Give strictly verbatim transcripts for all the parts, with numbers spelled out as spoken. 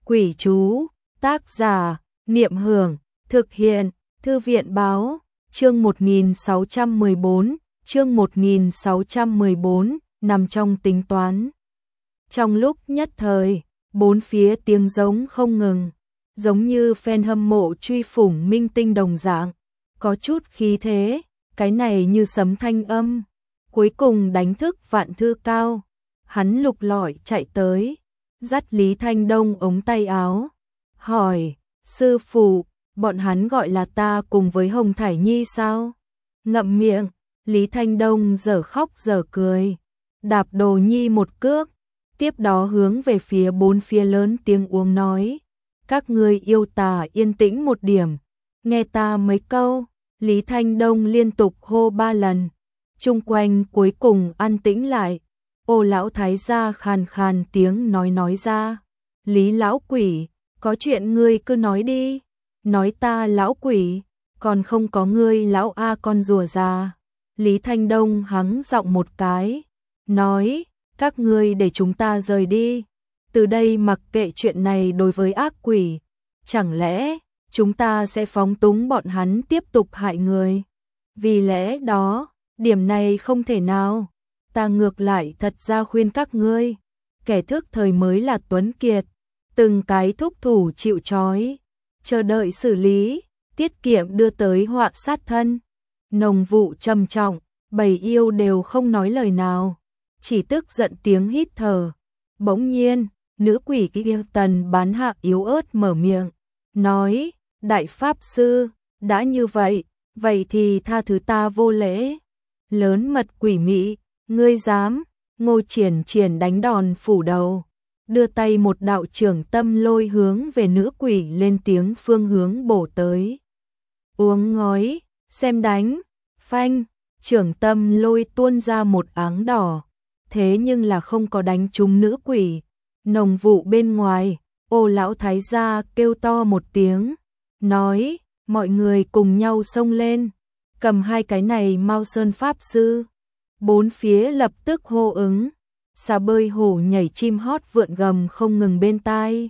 Quỷ chú, tác giả, Niệm Hưởng, thực hiện, Thư viện báo, chương một nghìn sáu trăm mười bốn, chương một nghìn sáu trăm mười bốn, nằm trong tính toán. Trong lúc nhất thời, bốn phía tiếng giống không ngừng, giống như fan hâm mộ truy phủng minh tinh đồng dạng, có chút khí thế, cái này như sấm thanh âm, cuối cùng đánh thức Vạn Thư Cao, hắn lục lọi chạy tới, dắt Lý Thanh Đông ống tay áo, hỏi, sư phụ, bọn hắn gọi là ta cùng với Hồng Thải Nhi sao? Ngậm miệng, Lý Thanh Đông giờ khóc giờ cười, đạp Đồ Nhi một cước, tiếp đó hướng về phía bốn phía lớn tiếng uống nói, các ngươi yêu tà yên tĩnh một điểm, nghe ta mấy câu. Lý Thanh Đông liên tục hô ba lần, chung quanh cuối cùng an tĩnh lại. Ô lão thái gia khàn khàn tiếng nói nói ra, Lý lão quỷ, có chuyện ngươi cứ nói đi, nói ta lão quỷ, còn không có ngươi lão a con rùa già. Lý Thanh Đông hắng giọng một cái, nói, các ngươi để chúng ta rời đi, từ đây mặc kệ chuyện này đối với ác quỷ, chẳng lẽ chúng ta sẽ phóng túng bọn hắn tiếp tục hại người? Vì lẽ đó, điểm này không thể nào. Ta ngược lại thật ra khuyên các ngươi, kẻ thức thời mới là tuấn kiệt, từng cái thúc thủ chịu trói, chờ đợi xử lý, tiết kiệm đưa tới họa sát thân. Nồng vụ trầm trọng, bầy yêu đều không nói lời nào, chỉ tức giận tiếng hít thở. Bỗng nhiên, nữ quỷ kia Tần Bán Hạ yếu ớt mở miệng, nói, đại pháp sư, đã như vậy, vậy thì tha thứ ta vô lễ. Lớn mật quỷ mị, ngươi dám? Ngô Triển Triển đánh đòn phủ đầu, đưa tay một đạo trưởng tâm lôi hướng về nữ quỷ lên tiếng phương hướng bổ tới. Uống ngói, xem đánh, phanh, trưởng tâm lôi tuôn ra một áng đỏ, thế nhưng là không có đánh trúng nữ quỷ. Nồng vụ bên ngoài, Ô lão thái gia kêu to một tiếng, nói, mọi người cùng nhau xông lên, cầm hai cái này Mao Sơn pháp sư. Bốn phía lập tức hô ứng, xà bơi hổ nhảy chim hót vượn gầm không ngừng bên tai.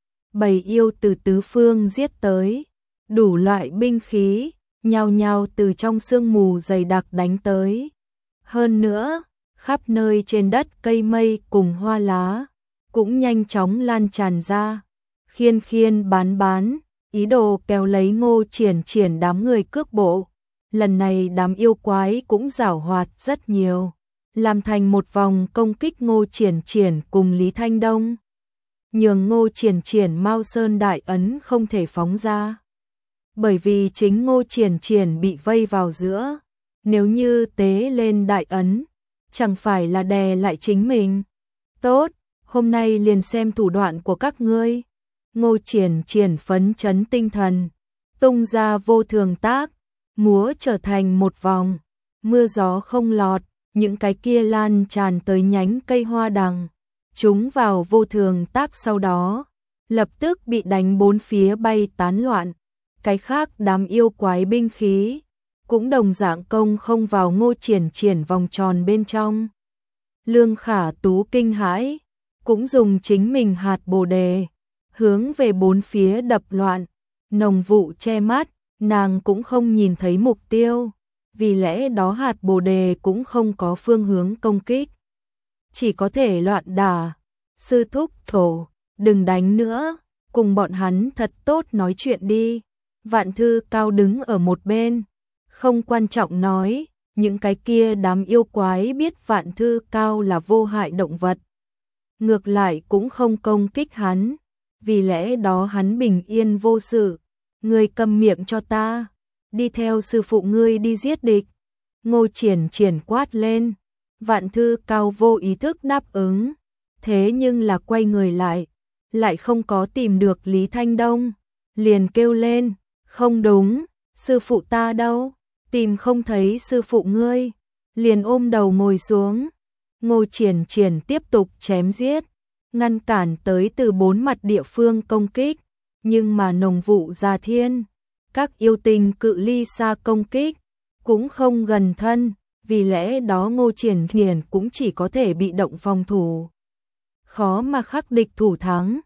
Bầy yêu từ tứ phương giết tới, đủ loại binh khí, nhao nhao từ trong sương mù dày đặc đánh tới. Hơn nữa, khắp nơi trên đất cây mây cùng hoa lá, cũng nhanh chóng lan tràn ra, khiên khiên bán bán, ý đồ kéo lấy Ngô Triển Triển đám người cước bộ. Lần này đám yêu quái cũng giảo hoạt rất nhiều, làm thành một vòng công kích Ngô Triển Triển cùng Lý Thanh Đông. Nhường Ngô Triển Triển Mao Sơn đại ấn không thể phóng ra, bởi vì chính Ngô Triển Triển bị vây vào giữa, nếu như tế lên đại ấn, chẳng phải là đè lại chính mình. Tốt, hôm nay liền xem thủ đoạn của các ngươi. Ngô Triển Triển phấn chấn tinh thần, tung ra vô thường tác, múa trở thành một vòng, mưa gió không lọt, những cái kia lan tràn tới nhánh cây hoa đằng, chúng vào vô thường tác sau đó, lập tức bị đánh bốn phía bay tán loạn. Cái khác đám yêu quái binh khí, cũng đồng dạng công không vào Ngô Triển Triển vòng tròn bên trong. Lương Khả Tú kinh hãi, cũng dùng chính mình hạt bồ đề, hướng về bốn phía đập loạn, nồng vụ che mắt. Nàng cũng không nhìn thấy mục tiêu, vì lẽ đó hạt bồ đề cũng không có phương hướng công kích, chỉ có thể loạn đả. Sư thúc thổ, đừng đánh nữa, cùng bọn hắn thật tốt nói chuyện đi. Vạn Thư Cao đứng ở một bên, không quan trọng nói, những cái kia đám yêu quái biết Vạn Thư Cao là vô hại động vật, ngược lại cũng không công kích hắn, vì lẽ đó hắn bình yên vô sự. Ngươi câm miệng cho ta, đi theo sư phụ ngươi đi giết địch. Ngô Triển Triển quát lên, Vạn Thư Cao vô ý thức đáp ứng, thế nhưng là quay người lại, lại không có tìm được Lý Thanh Đông, liền kêu lên, không đúng, sư phụ ta đâu, tìm không thấy sư phụ ngươi, liền ôm đầu ngồi xuống. Ngô Triển Triển tiếp tục chém giết, ngăn cản tới từ bốn mặt địa phương công kích. Nhưng mà nồng vụ gia thiên, các yêu tinh cự ly xa công kích, cũng không gần thân, vì lẽ đó Ngô Triển Triển cũng chỉ có thể bị động phòng thủ. Khó mà khắc địch thủ thắng,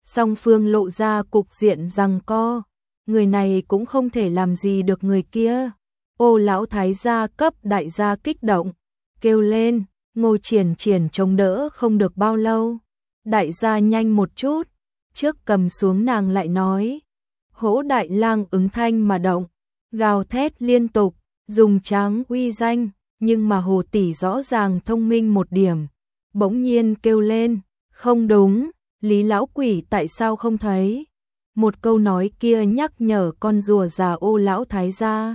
song phương lộ ra cục diện giằng co, người này cũng không thể làm gì được người kia. Ô lão thái gia cấp đại gia kích động, kêu lên, Ngô Triển Triển chống đỡ không được bao lâu. Đại gia nhanh một chút, trước cầm xuống nàng lại nói. Hỗ Đại Lang ứng thanh mà động, gào thét liên tục, dùng tráng uy danh, nhưng mà Hồ tỷ rõ ràng thông minh một điểm, bỗng nhiên kêu lên, không đúng, Lý lão quỷ tại sao không thấy? Một câu nói kia nhắc nhở con rùa già Ô lão thái gia.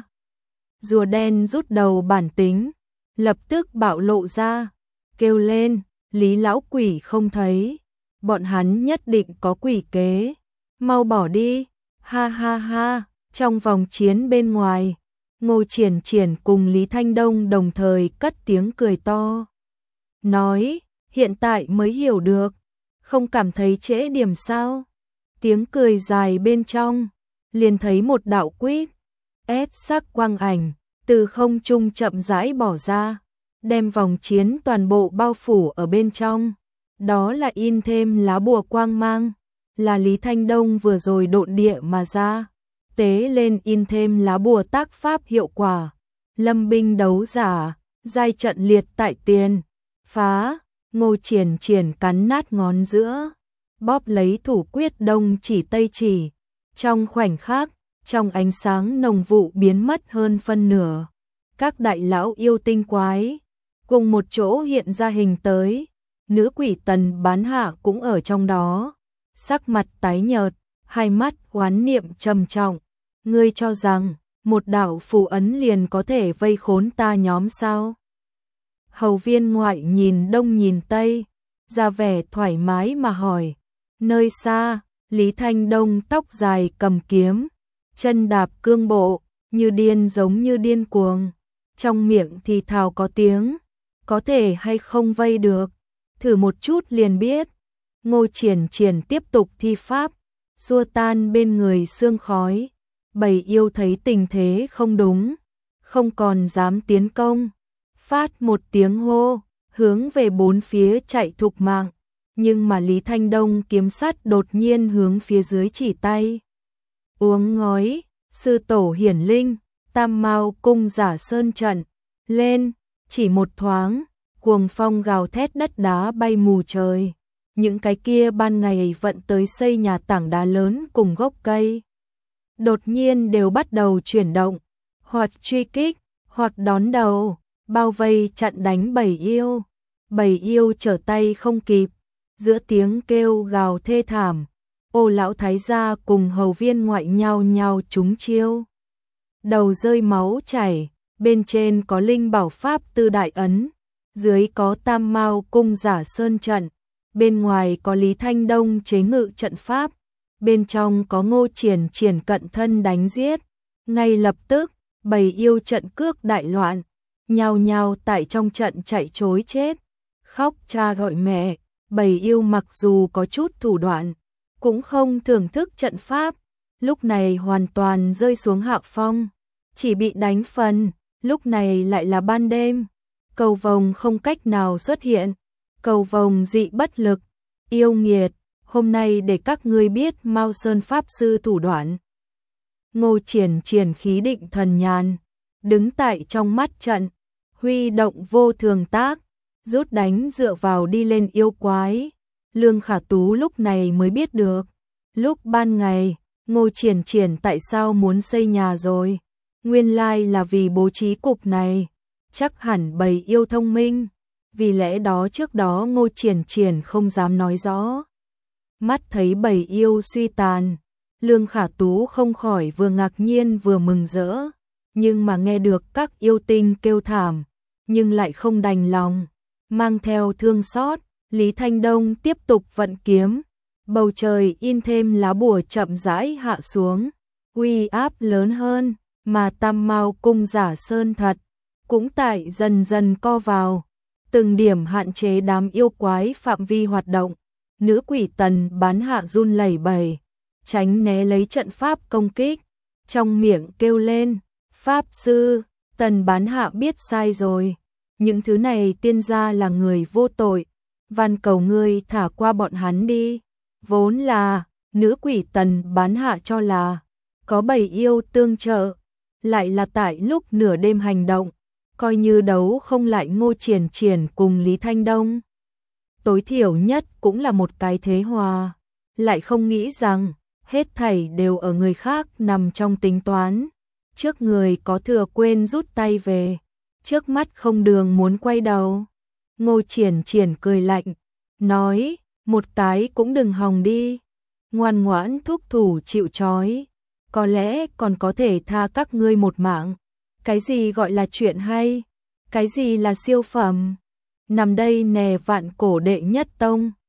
Rùa đen rút đầu bản tính, lập tức bạo lộ ra, kêu lên, Lý lão quỷ không thấy, bọn hắn nhất định có quỷ kế, mau bỏ đi, ha ha ha. Trong vòng chiến bên ngoài, Ngô Triển Triển cùng Lý Thanh Đông đồng thời cất tiếng cười to. Nói, hiện tại mới hiểu được, không cảm thấy trễ điểm sao? Tiếng cười dài bên trong, liền thấy một đạo quýt, ép sắc quang ảnh, từ không trung chậm rãi bỏ ra, đem vòng chiến toàn bộ bao phủ ở bên trong. Đó là in thêm lá bùa quang mang, là Lý Thanh Đông vừa rồi độn địa mà ra. Tế lên in thêm lá bùa tác pháp hiệu quả. Lâm binh đấu giả, giai trận liệt tại tiền. Phá, Ngô Triển Triển cắn nát ngón giữa, bóp lấy thủ quyết đông chỉ tây chỉ. Trong khoảnh khắc, trong ánh sáng nồng vụ biến mất hơn phân nửa. Các đại lão yêu tinh quái, cùng một chỗ hiện ra hình tới. Nữ quỷ Tần Bán Hạ cũng ở trong đó. Sắc mặt tái nhợt, hai mắt oán niệm trầm trọng. Ngươi cho rằng, một đạo phù ấn liền có thể vây khốn ta nhóm sao? Hầu viên ngoại nhìn đông nhìn tây, ra vẻ thoải mái mà hỏi. Nơi xa, Lý Thanh Đông tóc dài cầm kiếm, chân đạp cương bộ, như điên giống như điên cuồng. Trong miệng thì thào có tiếng, có thể hay không vây được, thử một chút liền biết. Ngô Triển Triển tiếp tục thi pháp, xua tan bên người sương khói. Bầy yêu thấy tình thế không đúng, không còn dám tiến công, phát một tiếng hô, hướng về bốn phía chạy thục mạng. Nhưng mà Lý Thanh Đông kiếm sắt đột nhiên hướng phía dưới chỉ tay. Uống ngói, sư tổ hiển linh, tam mao cung giả sơn trận, lên, chỉ một thoáng, cuồng phong gào thét đất đá bay mù trời. Những cái kia ban ngày vận tới xây nhà tảng đá lớn cùng gốc cây, đột nhiên đều bắt đầu chuyển động, hoặc truy kích, hoặc đón đầu, bao vây chặn đánh bầy yêu. Bầy yêu trở tay không kịp, giữa tiếng kêu gào thê thảm, Ô lão thái gia cùng hầu viên ngoại nhau nhau trúng chiêu. Đầu rơi máu chảy, bên trên có linh bảo pháp tư đại ấn, dưới có tam mao cung giả sơn trận, bên ngoài có Lý Thanh Đông chế ngự trận pháp, bên trong có Ngô Triển Triển cận thân đánh giết. Ngay lập tức, bầy yêu trận cước đại loạn, nhao nhao tại trong trận chạy trối chết, khóc cha gọi mẹ. Bầy yêu mặc dù có chút thủ đoạn, cũng không thưởng thức trận pháp, lúc này hoàn toàn rơi xuống hạ phong, chỉ bị đánh phần. Lúc này lại là ban đêm, cầu vồng không cách nào xuất hiện, cầu vồng dị bất lực. Yêu nghiệt, hôm nay để các ngươi biết Mao Sơn pháp sư thủ đoạn. Ngô Triển Triển khí định thần nhàn, đứng tại trong mắt trận, huy động vô thường tác, rút đánh dựa vào đi lên yêu quái. Lương Khả Tú lúc này mới biết được, lúc ban ngày, Ngô Triển Triển tại sao muốn xây nhà rồi. Nguyên lai là vì bố trí cục này, chắc hẳn bầy yêu thông minh, vì lẽ đó trước đó Ngô Triển Triển không dám nói rõ. Mắt thấy bầy yêu suy tàn, Lương Khả Tú không khỏi vừa ngạc nhiên vừa mừng rỡ, nhưng mà nghe được các yêu tinh kêu thảm, nhưng lại không đành lòng, mang theo thương xót, Lý Thanh Đông tiếp tục vận kiếm, bầu trời in thêm lá bùa chậm rãi hạ xuống, uy áp lớn hơn, mà tam mao cung giả sơn thật, cũng tại dần dần co vào, từng điểm hạn chế đám yêu quái phạm vi hoạt động. Nữ quỷ Tần Bán Hạ run lẩy bẩy, tránh né lấy trận pháp công kích, trong miệng kêu lên, pháp sư. Tần Bán Hạ biết sai rồi, những thứ này tiên gia là người vô tội, van cầu ngươi thả qua bọn hắn đi. Vốn là, nữ quỷ tần bán hạ cho là, có bầy yêu tương trợ, lại là tại lúc nửa đêm hành động, coi như đấu không lại Ngô Triển Triển cùng Lý Thanh Đông. Tối thiểu nhất cũng là một cái thế hòa, lại không nghĩ rằng, hết thảy đều ở người khác nằm trong tính toán. Trước người có thừa quên rút tay về, trước mắt không đường muốn quay đầu. Ngô Triển Triển cười lạnh, nói, một cái cũng đừng hòng đi, ngoan ngoãn thúc thủ chịu trói, có lẽ còn có thể tha các ngươi một mạng. Cái gì gọi là chuyện hay, cái gì là siêu phẩm, nằm đây nè vạn cổ đệ nhất tông.